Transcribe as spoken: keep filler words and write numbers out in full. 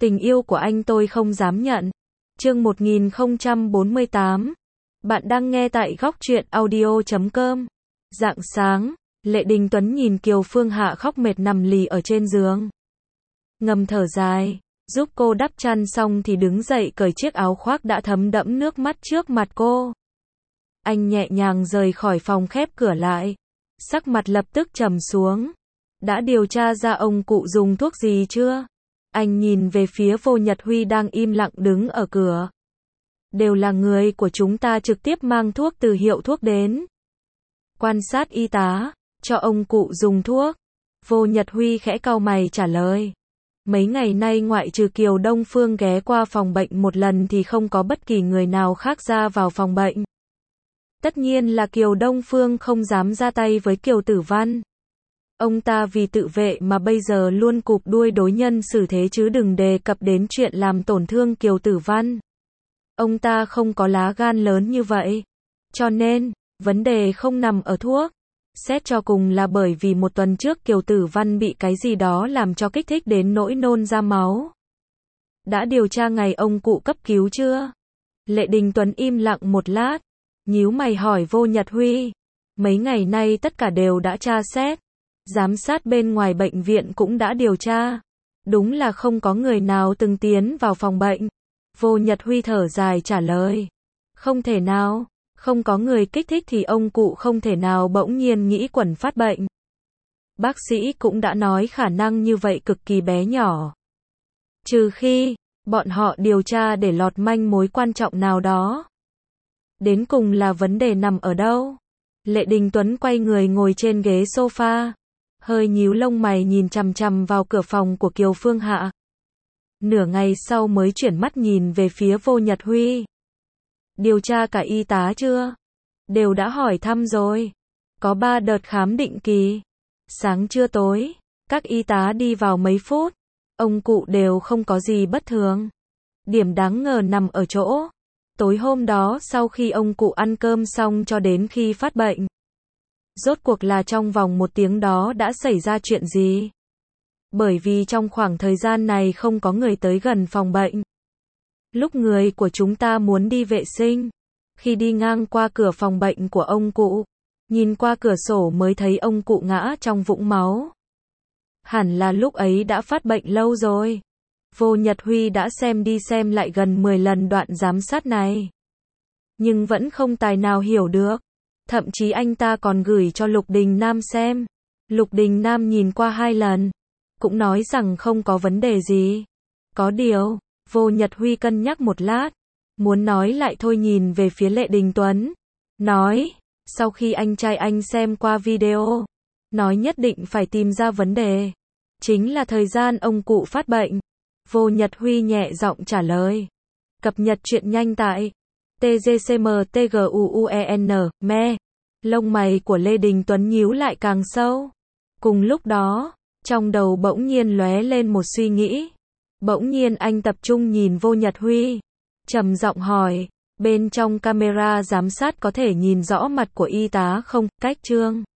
Tình yêu của anh tôi không dám nhận. Chương một nghìn không trăm bốn mươi tám. Bạn đang nghe tại góc truyện audio chấm com. Rạng sáng, Lệ Đình Tuấn nhìn Kiều Phương Hạ khóc mệt nằm lì ở trên giường. Ngầm thở dài, giúp cô đắp chăn xong thì đứng dậy cởi chiếc áo khoác đã thấm đẫm nước mắt trước mặt cô. Anh nhẹ nhàng rời khỏi phòng, khép cửa lại. Sắc mặt lập tức trầm xuống. Đã điều tra ra ông cụ dùng thuốc gì chưa? Anh nhìn về phía Vô Nhật Huy đang im lặng đứng ở cửa. Đều là người của chúng ta trực tiếp mang thuốc từ hiệu thuốc đến. Quan sát y tá, cho ông cụ dùng thuốc. Vô Nhật Huy khẽ cau mày trả lời. Mấy ngày nay ngoại trừ Kiều Đông Phương ghé qua phòng bệnh một lần thì không có bất kỳ người nào khác ra vào phòng bệnh. Tất nhiên là Kiều Đông Phương không dám ra tay với Kiều Tử Văn. Ông ta vì tự vệ mà bây giờ luôn cụp đuôi đối nhân xử thế, chứ đừng đề cập đến chuyện làm tổn thương Kiều Tử Văn. Ông ta không có lá gan lớn như vậy. Cho nên, vấn đề không nằm ở thuốc. Xét cho cùng là bởi vì một tuần trước Kiều Tử Văn bị cái gì đó làm cho kích thích đến nỗi nôn ra máu. Đã điều tra ngày ông cụ cấp cứu chưa? Lệ Đình Tuấn im lặng một lát, nhíu mày hỏi Vô Nhật Huy. Mấy ngày nay tất cả đều đã tra xét. Giám sát bên ngoài bệnh viện cũng đã điều tra. Đúng là không có người nào từng tiến vào phòng bệnh. Vô Nhật Huy thở dài trả lời. Không thể nào, không có người kích thích thì ông cụ không thể nào bỗng nhiên nghĩ quẩn phát bệnh. Bác sĩ cũng đã nói khả năng như vậy cực kỳ bé nhỏ. Trừ khi, bọn họ điều tra để lọt manh mối quan trọng nào đó. Đến cùng là vấn đề nằm ở đâu? Lệ Đình Tuấn quay người ngồi trên ghế sofa. Hơi nhíu lông mày nhìn chằm chằm vào cửa phòng của Kiều Phương Hạ. Nửa ngày sau mới chuyển mắt nhìn về phía Vô Nhật Huy. Điều tra cả y tá chưa? Đều đã hỏi thăm rồi. Có ba đợt khám định kỳ. Sáng trưa tối, các y tá đi vào mấy phút. Ông cụ đều không có gì bất thường. Điểm đáng ngờ nằm ở chỗ. Tối hôm đó sau khi ông cụ ăn cơm xong cho đến khi phát bệnh. Rốt cuộc là trong vòng một tiếng đó đã xảy ra chuyện gì? Bởi vì trong khoảng thời gian này không có người tới gần phòng bệnh. Lúc người của chúng ta muốn đi vệ sinh, khi đi ngang qua cửa phòng bệnh của ông cụ, nhìn qua cửa sổ mới thấy ông cụ ngã trong vũng máu. Hẳn là lúc ấy đã phát bệnh lâu rồi. Vô Nhật Huy đã xem đi xem lại gần mười lần đoạn giám sát này. Nhưng vẫn không tài nào hiểu được. Thậm chí anh ta còn gửi cho Lục Đình Nam xem. Lục Đình Nam nhìn qua hai lần, cũng nói rằng không có vấn đề gì. Có điều, Vô Nhật Huy cân nhắc một lát, muốn nói lại thôi nhìn về phía Lệ Đình Tuấn. Nói, sau khi anh trai anh xem qua video, nói nhất định phải tìm ra vấn đề. Chính là thời gian ông cụ phát bệnh. Vô Nhật Huy nhẹ giọng trả lời. Cập nhật chuyện nhanh tại T G C M T G U U E N, me. Lông mày của Lê Đình Tuấn nhíu lại càng sâu. Cùng lúc đó, trong đầu bỗng nhiên lóe lên một suy nghĩ. Bỗng nhiên anh tập trung nhìn Vô Nhật Huy. Trầm giọng hỏi, bên trong camera giám sát có thể nhìn rõ mặt của y tá không? Cách Trương